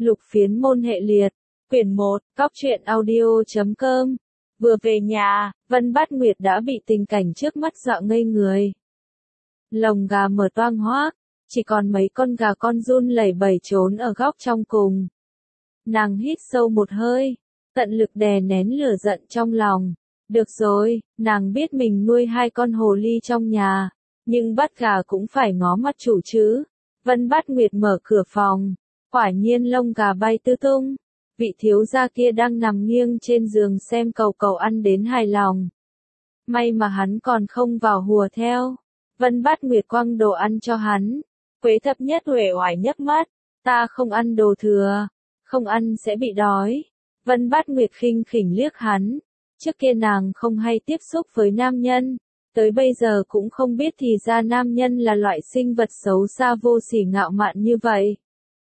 Lục Phiến Môn Hệ Liệt, quyển 1, Cóc truyện audio.com. Vừa về nhà, Vân Bát Nguyệt đã bị tình cảnh trước mắt dọa ngây người. Lồng gà mở toang hoác, chỉ còn mấy con gà con run lẩy bẩy trốn ở góc trong cùng. Nàng hít sâu một hơi, tận lực đè nén lửa giận trong lòng. Được rồi, nàng biết mình nuôi 2 con hồ ly trong nhà, nhưng bắt gà cũng phải ngó mặt chủ chứ. Vân Bát Nguyệt mở cửa phòng, quả nhiên lông gà bay tứ tung. Vị thiếu gia kia đang nằm nghiêng trên giường xem cầu cầu ăn đến hài lòng. May mà hắn còn không vào hùa theo. Vân Bát Nguyệt quăng đồ ăn cho hắn. Quế Thập Nhất uể oải nhấc mắt, ta không ăn đồ thừa, không ăn sẽ bị đói. Vân Bát Nguyệt khinh khỉnh liếc hắn. Trước kia nàng không hay tiếp xúc với nam nhân, tới bây giờ cũng không biết thì ra nam nhân là loại sinh vật xấu xa vô sỉ ngạo mạn như vậy.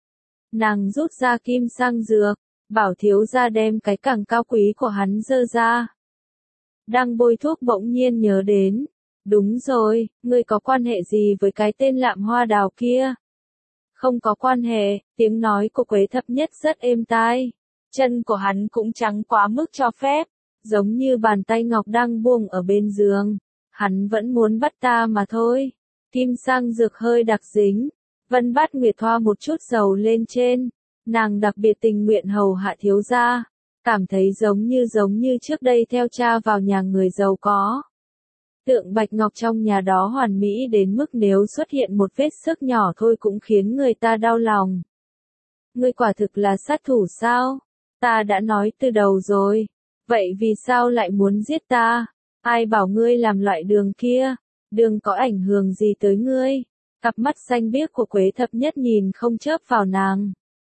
Nàng rút ra kim sang dược, bảo thiếu gia đem cái càng cao quý của hắn dơ ra. Đang bôi thuốc bỗng nhiên nhớ đến. Đúng rồi, ngươi có quan hệ gì với cái tên Lạm Hoa Đào kia? Không có quan hệ, tiếng nói của Quế Thập Nhất rất êm tai. Chân của hắn cũng trắng quá mức cho phép, giống như bàn tay ngọc đang buông ở bên giường. Hắn vẫn muốn bắt ta mà thôi. Kim sang dược hơi đặc dính. Vân Bát Nguyệt thoa một chút dầu lên trên. Nàng đặc biệt tình nguyện hầu hạ thiếu gia. Cảm thấy giống như trước đây theo cha vào nhà người giàu có. Tượng bạch ngọc trong nhà đó hoàn mỹ đến mức nếu xuất hiện một vết xước nhỏ thôi cũng khiến người ta đau lòng. Ngươi quả thực là sát thủ sao? Ta đã nói từ đầu rồi. Vậy vì sao lại muốn giết ta? Ai bảo ngươi làm loại đường kia? Đường có ảnh hưởng gì tới ngươi? Cặp mắt xanh biếc của Quế Thập Nhất nhìn không chớp vào nàng.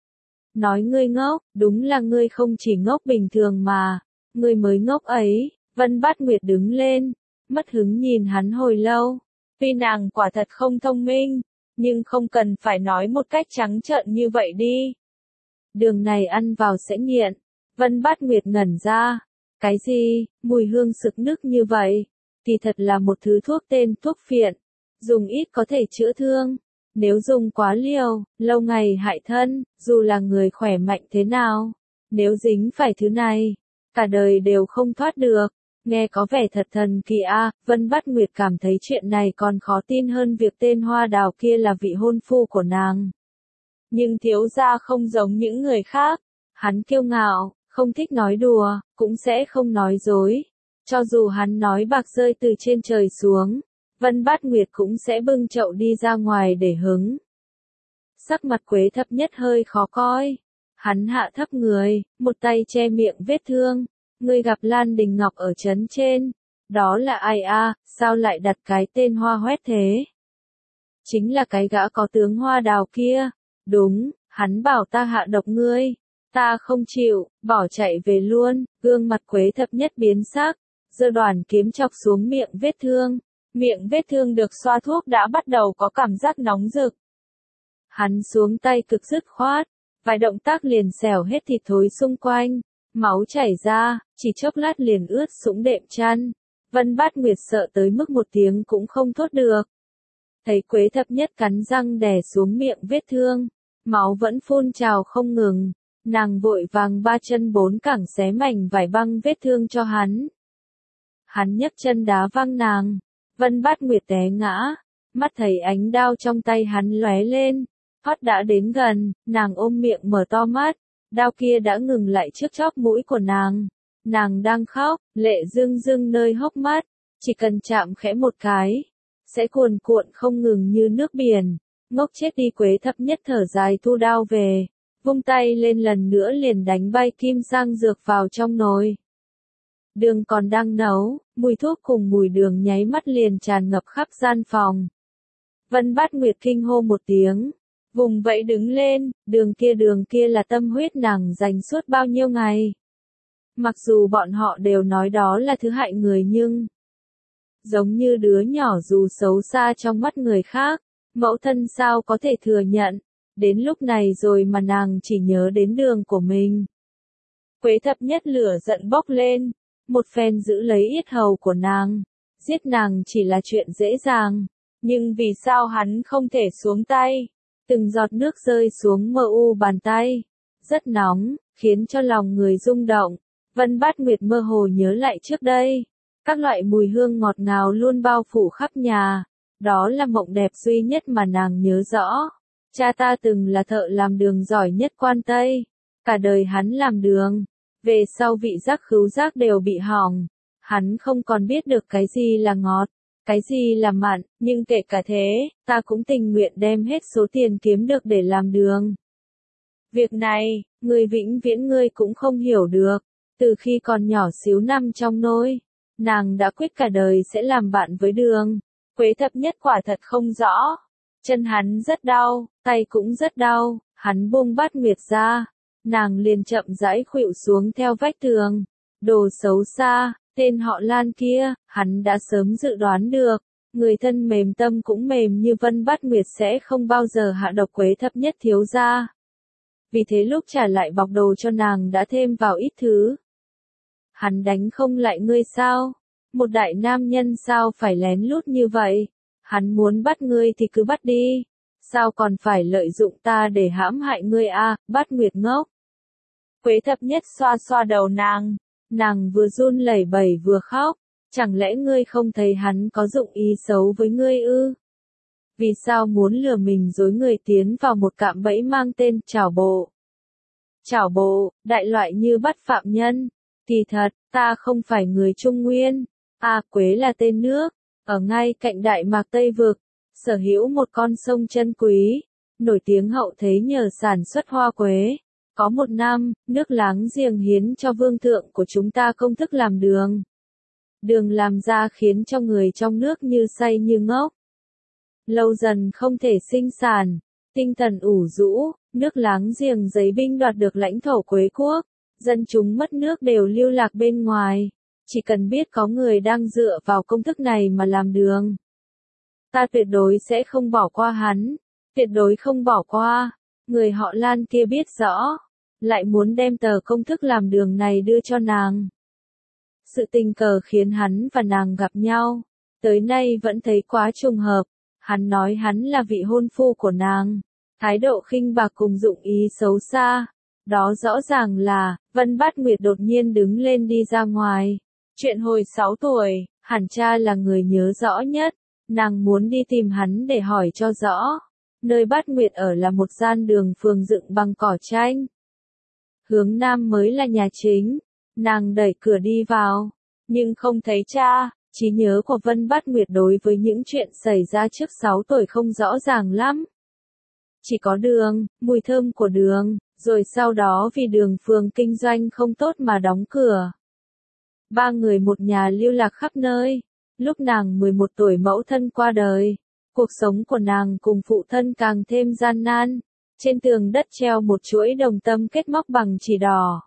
Nói ngươi ngốc, đúng là ngươi không chỉ ngốc bình thường mà. Ngươi mới ngốc ấy. Vân Bát Nguyệt đứng lên, mất hứng nhìn hắn hồi lâu. Tuy nàng quả thật không thông minh, nhưng không cần phải nói một cách trắng trợn như vậy đi. Đường này ăn vào sẽ nghiện. Vân Bát Nguyệt ngẩn ra. Cái gì, mùi hương sực nức như vậy? Thì thật là một thứ thuốc tên thuốc phiện. Dùng ít có thể chữa thương. Nếu dùng quá liều, lâu ngày hại thân, dù là người khỏe mạnh thế nào. Nếu dính phải thứ này, cả đời đều không thoát được. Nghe có vẻ thật thần kỳ a. Vân Bát Nguyệt cảm thấy chuyện này còn khó tin hơn việc tên Hoa Đào kia là vị hôn phu của nàng. Nhưng thiếu gia không giống những người khác. Hắn kiêu ngạo, không thích nói đùa, cũng sẽ không nói dối. Cho dù hắn nói bạc rơi từ trên trời xuống, Vân Bát Nguyệt cũng sẽ bưng chậu đi ra ngoài để hứng. Sắc mặt Quế Thập Nhất hơi khó coi. Hắn hạ thấp người, một tay che miệng vết thương. Ngươi gặp Lan Đình Ngọc ở trấn trên. Đó là ai a? Sao lại đặt cái tên Hoa Hoét thế? Chính là cái gã có tướng Hoa Đào kia. Đúng, hắn bảo ta hạ độc ngươi. Ta không chịu, bỏ chạy về luôn. Gương mặt Quế Thập Nhất biến sắc, giơ đoàn kiếm chọc xuống miệng vết thương. Miệng vết thương được xoa thuốc đã bắt đầu có cảm giác nóng rực. Hắn xuống tay cực dứt khoát, vài động tác liền xẻo hết thịt thối xung quanh. Máu chảy ra, chỉ chốc lát liền ướt sũng đệm chăn. Vân Bát Nguyệt sợ tới mức một tiếng cũng không thốt được. Thấy Quế Thập Nhất cắn răng đè xuống miệng vết thương, máu vẫn phun trào không ngừng. Nàng vội vàng 3 chân 4 cẳng xé mảnh vải băng vết thương cho hắn. Hắn nhấc chân đá văng nàng. Vân Bát Nguyệt té ngã. Mắt thấy ánh đao trong tay hắn lóe lên. Thoát đã đến gần, nàng ôm miệng mở to mắt. Đao kia đã ngừng lại trước chóp mũi của nàng. Nàng đang khóc, lệ rưng rưng nơi hốc mắt. Chỉ cần chạm khẽ một cái, sẽ cuồn cuộn không ngừng như nước biển. Ngốc chết đi. Quế Thập Nhất thở dài thu đao về. Vung tay lên lần nữa liền đánh bay kim sang dược vào trong nồi. Đường còn đang nấu, mùi thuốc cùng mùi đường nháy mắt liền tràn ngập khắp gian phòng. Vân Bát Nguyệt kinh hô một tiếng, vùng vẫy đứng lên. Đường kia là tâm huyết nàng dành suốt bao nhiêu ngày. Mặc dù bọn họ đều nói đó là thứ hại người nhưng giống như đứa nhỏ dù xấu xa trong mắt người khác, mẫu thân sao có thể thừa nhận. Đến lúc này rồi mà nàng chỉ nhớ đến đường của mình. Quế Thập Nhất lửa giận bốc lên, một phen giữ lấy yết hầu của nàng. Giết nàng chỉ là chuyện dễ dàng, nhưng vì sao hắn không thể xuống tay? Từng giọt nước rơi xuống mờ u bàn tay, rất nóng, khiến cho lòng người rung động. Vân Bát Nguyệt mơ hồ nhớ lại trước đây, các loại mùi hương ngọt ngào luôn bao phủ khắp nhà, đó là mộng đẹp duy nhất mà nàng nhớ rõ. Cha ta từng là thợ làm đường giỏi nhất Quan Tây, cả đời hắn làm đường, về sau vị giác khứu giác đều bị hỏng, hắn không còn biết được cái gì là ngọt, cái gì là mặn, nhưng kể cả thế, ta cũng tình nguyện đem hết số tiền kiếm được để làm đường. Việc này, người vĩnh viễn ngươi cũng không hiểu được, từ khi còn nhỏ xíu nằm trong nôi, nàng đã quyết cả đời sẽ làm bạn với đường. Quế thập nhất quả thật không rõ, chân hắn rất đau, tay cũng rất đau, hắn buông Bát Nguyệt ra, nàng liền chậm rãi khuỵu xuống theo vách tường. Đồ xấu xa, tên họ Lan kia, hắn đã sớm dự đoán được, người thân mềm tâm cũng mềm như Vân Bát Nguyệt sẽ không bao giờ hạ độc Quế thập nhất thiếu gia. Vì thế lúc trả lại bọc đồ cho nàng đã thêm vào ít thứ. Hắn đánh không lại ngươi sao? Một đại nam nhân sao phải lén lút như vậy? Hắn muốn bắt ngươi thì cứ bắt đi. Sao còn phải lợi dụng ta để hãm hại ngươi à? Bát Nguyệt ngốc. Quế thập nhất xoa xoa đầu nàng vừa run lẩy bẩy vừa khóc. Chẳng lẽ ngươi không thấy hắn có dụng ý xấu với ngươi ư? Vì sao muốn lừa mình dối người tiến vào một cạm bẫy mang tên trảo bộ? Trảo bộ, đại loại như bắt phạm nhân. Kỳ thật, ta không phải người Trung Nguyên. Quế là tên nước, ở ngay cạnh Đại Mạc Tây Vực, sở hữu một con sông chân quý, nổi tiếng hậu thế nhờ sản xuất hoa quế. Có một năm, nước láng giềng hiến cho vương thượng của chúng ta công thức làm đường. Đường làm ra khiến cho người trong nước như say như ngốc. Lâu dần không thể sinh sản, tinh thần ủ rũ, nước láng giềng giấy binh đoạt được lãnh thổ Quế quốc, dân chúng mất nước đều lưu lạc bên ngoài. Chỉ cần biết có người đang dựa vào công thức này mà làm đường, ta tuyệt đối sẽ không bỏ qua hắn, tuyệt đối không bỏ qua. Người họ Lan kia biết rõ, lại muốn đem tờ công thức làm đường này đưa cho nàng. Sự tình cờ khiến hắn và nàng gặp nhau, tới nay vẫn thấy quá trùng hợp. Hắn nói hắn là vị hôn phu của nàng, thái độ khinh bạc cùng dụng ý xấu xa. Đó rõ ràng là, Vân Bát Nguyệt đột nhiên đứng lên đi ra ngoài. Chuyện hồi 6 tuổi, hẳn cha là người nhớ rõ nhất, nàng muốn đi tìm hắn để hỏi cho rõ. Nơi Bát Nguyệt ở là một gian đường phường dựng bằng cỏ tranh. Hướng nam mới là nhà chính, nàng đẩy cửa đi vào, nhưng không thấy cha. Trí nhớ của Vân Bát Nguyệt đối với những chuyện xảy ra trước 6 tuổi không rõ ràng lắm. Chỉ có đường, mùi thơm của đường, rồi sau đó vì đường phường kinh doanh không tốt mà đóng cửa. Ba người một nhà lưu lạc khắp nơi. Lúc nàng 11 tuổi mẫu thân qua đời. Cuộc sống của nàng cùng phụ thân càng thêm gian nan. Trên tường đất treo một chuỗi đồng tâm kết móc bằng chỉ đỏ.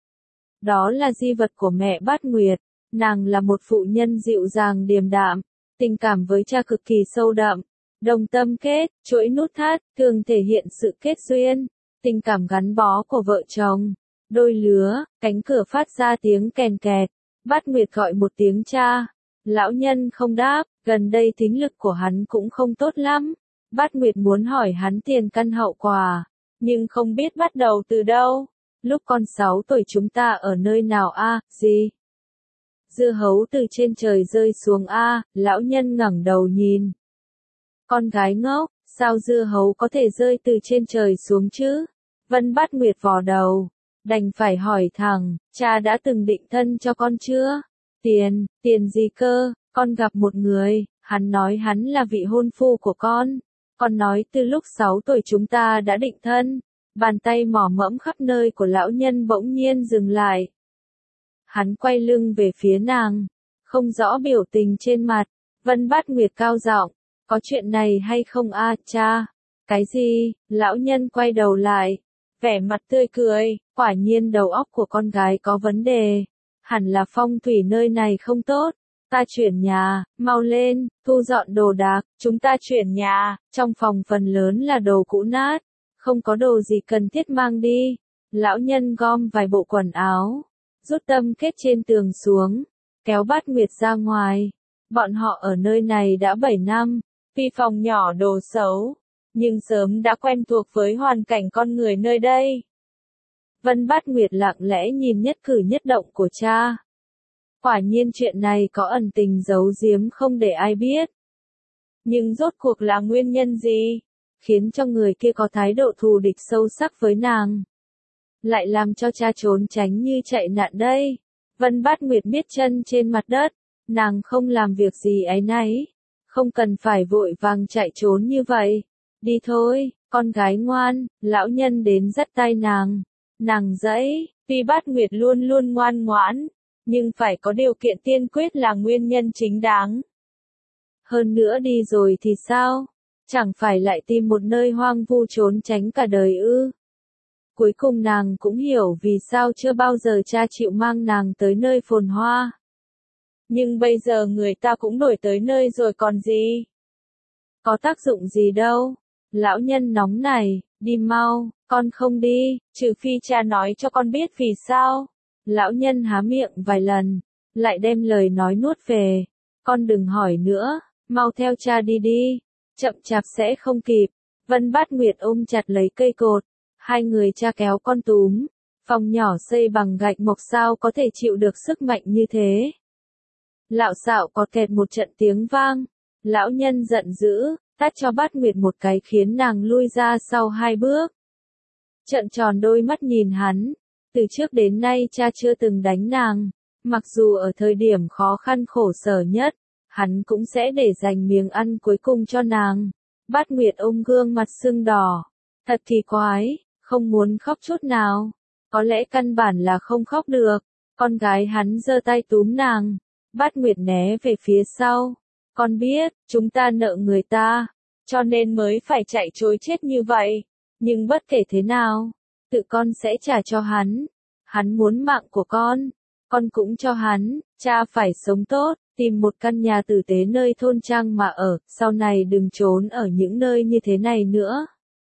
Đó là di vật của mẹ Bát Nguyệt. Nàng là một phụ nhân dịu dàng điềm đạm, tình cảm với cha cực kỳ sâu đậm. Đồng tâm kết, chuỗi nút thắt, thường thể hiện sự kết duyên, tình cảm gắn bó của vợ chồng. Đôi lứa, cánh cửa phát ra tiếng kèn kẹt. Bát Nguyệt gọi một tiếng cha. Lão nhân không đáp, gần đây thính lực của hắn cũng không tốt lắm. Bát Nguyệt muốn hỏi hắn tiền căn hậu quả, nhưng không biết bắt đầu từ đâu. Lúc con 6 tuổi chúng ta ở nơi nào gì? Dưa hấu từ trên trời rơi xuống lão nhân ngẩng đầu nhìn. Con gái ngốc, sao dưa hấu có thể rơi từ trên trời xuống chứ? Vân Bát Nguyệt vò đầu, đành phải hỏi thẳng, cha đã từng định thân cho con chưa? Tiền gì cơ? Con gặp một người, hắn nói hắn là vị hôn phu của con. Con nói từ lúc 6 tuổi chúng ta đã định thân. Bàn tay mỏ mẫm khắp nơi của lão nhân bỗng nhiên dừng lại. Hắn quay lưng về phía nàng, không rõ biểu tình trên mặt. Vân Bát Nguyệt cao giọng, có chuyện này hay không cha? Cái gì? Lão nhân quay đầu lại, vẻ mặt tươi cười, quả nhiên đầu óc của con gái có vấn đề. Hẳn là phong thủy nơi này không tốt. Ta chuyển nhà, mau lên, thu dọn đồ đạc, chúng ta chuyển nhà, trong phòng phần lớn là đồ cũ nát, không có đồ gì cần thiết mang đi. Lão nhân gom vài bộ quần áo, rút tâm kết trên tường xuống, kéo Bát Nguyệt ra ngoài. Bọn họ ở nơi này đã 7 năm, tuy phòng nhỏ đồ xấu, nhưng sớm đã quen thuộc với hoàn cảnh con người nơi đây. Vân Bát Nguyệt lặng lẽ nhìn nhất cử nhất động của cha. Quả nhiên chuyện này có ẩn tình giấu giếm không để ai biết. Nhưng rốt cuộc là nguyên nhân gì, khiến cho người kia có thái độ thù địch sâu sắc với nàng? Lại làm cho cha trốn tránh như chạy nạn đây. Vân Bát Nguyệt biết chân trên mặt đất, nàng không làm việc gì áy náy, không cần phải vội vàng chạy trốn như vậy. Đi thôi, con gái ngoan, lão nhân đến dắt tay nàng. Nàng dãy, tuy Bát Nguyệt luôn luôn ngoan ngoãn, nhưng phải có điều kiện tiên quyết là nguyên nhân chính đáng. Hơn nữa đi rồi thì sao? Chẳng phải lại tìm một nơi hoang vu trốn tránh cả đời ư? Cuối cùng nàng cũng hiểu vì sao chưa bao giờ cha chịu mang nàng tới nơi phồn hoa. Nhưng bây giờ người ta cũng đổi tới nơi rồi còn gì? Có tác dụng gì đâu? Lão nhân nóng này, đi mau, con không đi, trừ phi cha nói cho con biết vì sao. Lão nhân há miệng vài lần, lại đem lời nói nuốt về. Con đừng hỏi nữa, mau theo cha đi đi, chậm chạp sẽ không kịp. Vân Bát Nguyệt ôm chặt lấy cây cột, hai người cha kéo con túm. Phòng nhỏ xây bằng gạch mộc sao có thể chịu được sức mạnh như thế. Lạo xạo có kẹt một trận tiếng vang, lão nhân giận dữ, tát cho Bát Nguyệt một cái khiến nàng lui ra sau 2 bước. Trợn tròn đôi mắt nhìn hắn, từ trước đến nay cha chưa từng đánh nàng, mặc dù ở thời điểm khó khăn khổ sở nhất, hắn cũng sẽ để dành miếng ăn cuối cùng cho nàng. Bát Nguyệt ôm gương mặt sưng đỏ, thật kỳ quái, không muốn khóc chút nào, có lẽ căn bản là không khóc được. Con gái hắn giơ tay túm nàng, Bát Nguyệt né về phía sau. Con biết, chúng ta nợ người ta, cho nên mới phải chạy trối chết như vậy, nhưng bất kể thế nào, tự con sẽ trả cho hắn. Hắn muốn mạng của con cũng cho hắn. Cha phải sống tốt, tìm một căn nhà tử tế nơi thôn trang mà ở, sau này đừng trốn ở những nơi như thế này nữa.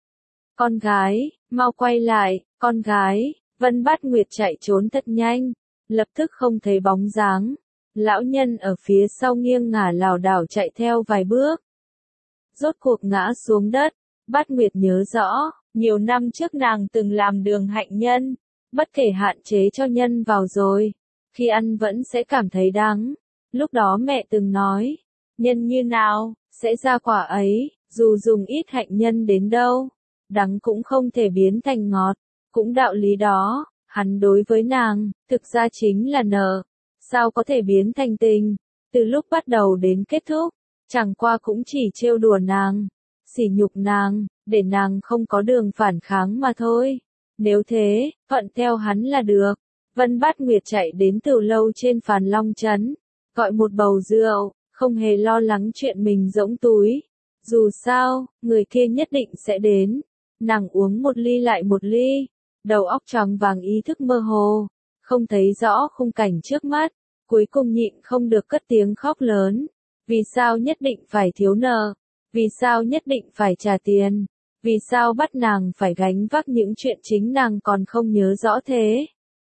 Con gái, mau quay lại, con gái. Vân Bát Nguyệt chạy trốn thật nhanh, lập tức không thấy bóng dáng. Lão nhân ở phía sau nghiêng ngả lảo đảo chạy theo vài bước. Rốt cuộc ngã xuống đất. Bát Nguyệt nhớ rõ, nhiều năm trước nàng từng làm đường hạnh nhân, bất kể hạn chế cho nhân vào rồi, khi ăn vẫn sẽ cảm thấy đắng. Lúc đó mẹ từng nói, nhân như nào, sẽ ra quả ấy, dù dùng ít hạnh nhân đến đâu, đắng cũng không thể biến thành ngọt. Cũng đạo lý đó, hắn đối với nàng, thực ra chính là nợ, sao có thể biến thành tình, từ lúc bắt đầu đến kết thúc, chẳng qua cũng chỉ trêu đùa nàng, sỉ nhục nàng, để nàng không có đường phản kháng mà thôi. Nếu thế, thuận theo hắn là được. Vân Bát Nguyệt chạy đến từ lâu trên Phàn Long Trấn, gọi một bầu rượu, không hề lo lắng chuyện mình rỗng túi. Dù sao, người kia nhất định sẽ đến. Nàng uống một ly lại một ly, đầu óc choáng váng ý thức mơ hồ, không thấy rõ khung cảnh trước mắt, cuối cùng nhịn không được cất tiếng khóc lớn. Vì sao nhất định phải thiếu nợ? Vì sao nhất định phải trả tiền? Vì sao bắt nàng phải gánh vác những chuyện chính nàng còn không nhớ rõ thế?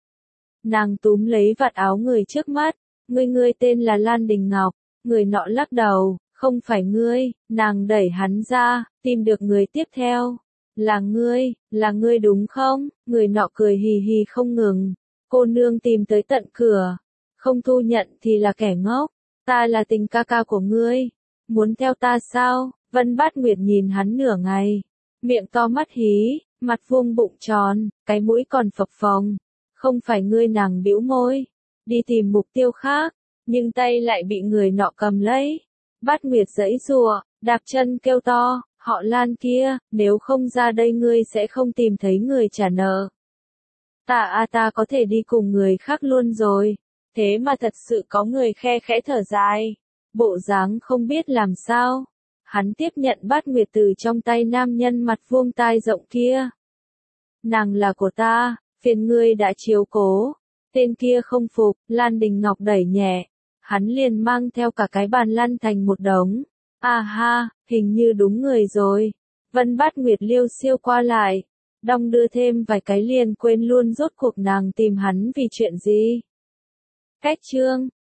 Nàng túm lấy vạt áo người trước mắt, ngươi tên là Lan Đình Ngọc. Người nọ lắc đầu, không phải ngươi. Nàng đẩy hắn ra, tìm được người tiếp theo. Là ngươi đúng không? Người nọ cười hì hì không ngừng. Cô nương tìm tới tận cửa, không thu nhận thì là kẻ ngốc. Ta là tình ca ca của ngươi, muốn theo ta sao? Vân Bát Nguyệt nhìn hắn nửa ngày, miệng to mắt hí, mặt vuông bụng tròn, cái mũi còn phập phồng. Không phải ngươi, nàng bĩu môi, đi tìm mục tiêu khác, nhưng tay lại bị người nọ cầm lấy. Bát Nguyệt giãy giụa, đạp chân kêu to, họ Lan kia, nếu không ra đây ngươi sẽ không tìm thấy người trả nợ. Ta có thể đi cùng người khác luôn rồi. Thế mà thật sự có người khe khẽ thở dài, bộ dáng không biết làm sao. Hắn tiếp nhận Bát Nguyệt từ trong tay nam nhân mặt vuông tai rộng kia. Nàng là của ta, phiền ngươi đã chiếu cố. Tên kia không phục, Lan Đình Ngọc đẩy nhẹ, hắn liền mang theo cả cái bàn lăn thành một đống. À ha, hình như đúng người rồi. Vân Bát Nguyệt liêu xiêu qua lại, đong đưa thêm vài cái liền quên luôn rốt cuộc nàng tìm hắn vì chuyện gì. Cách chương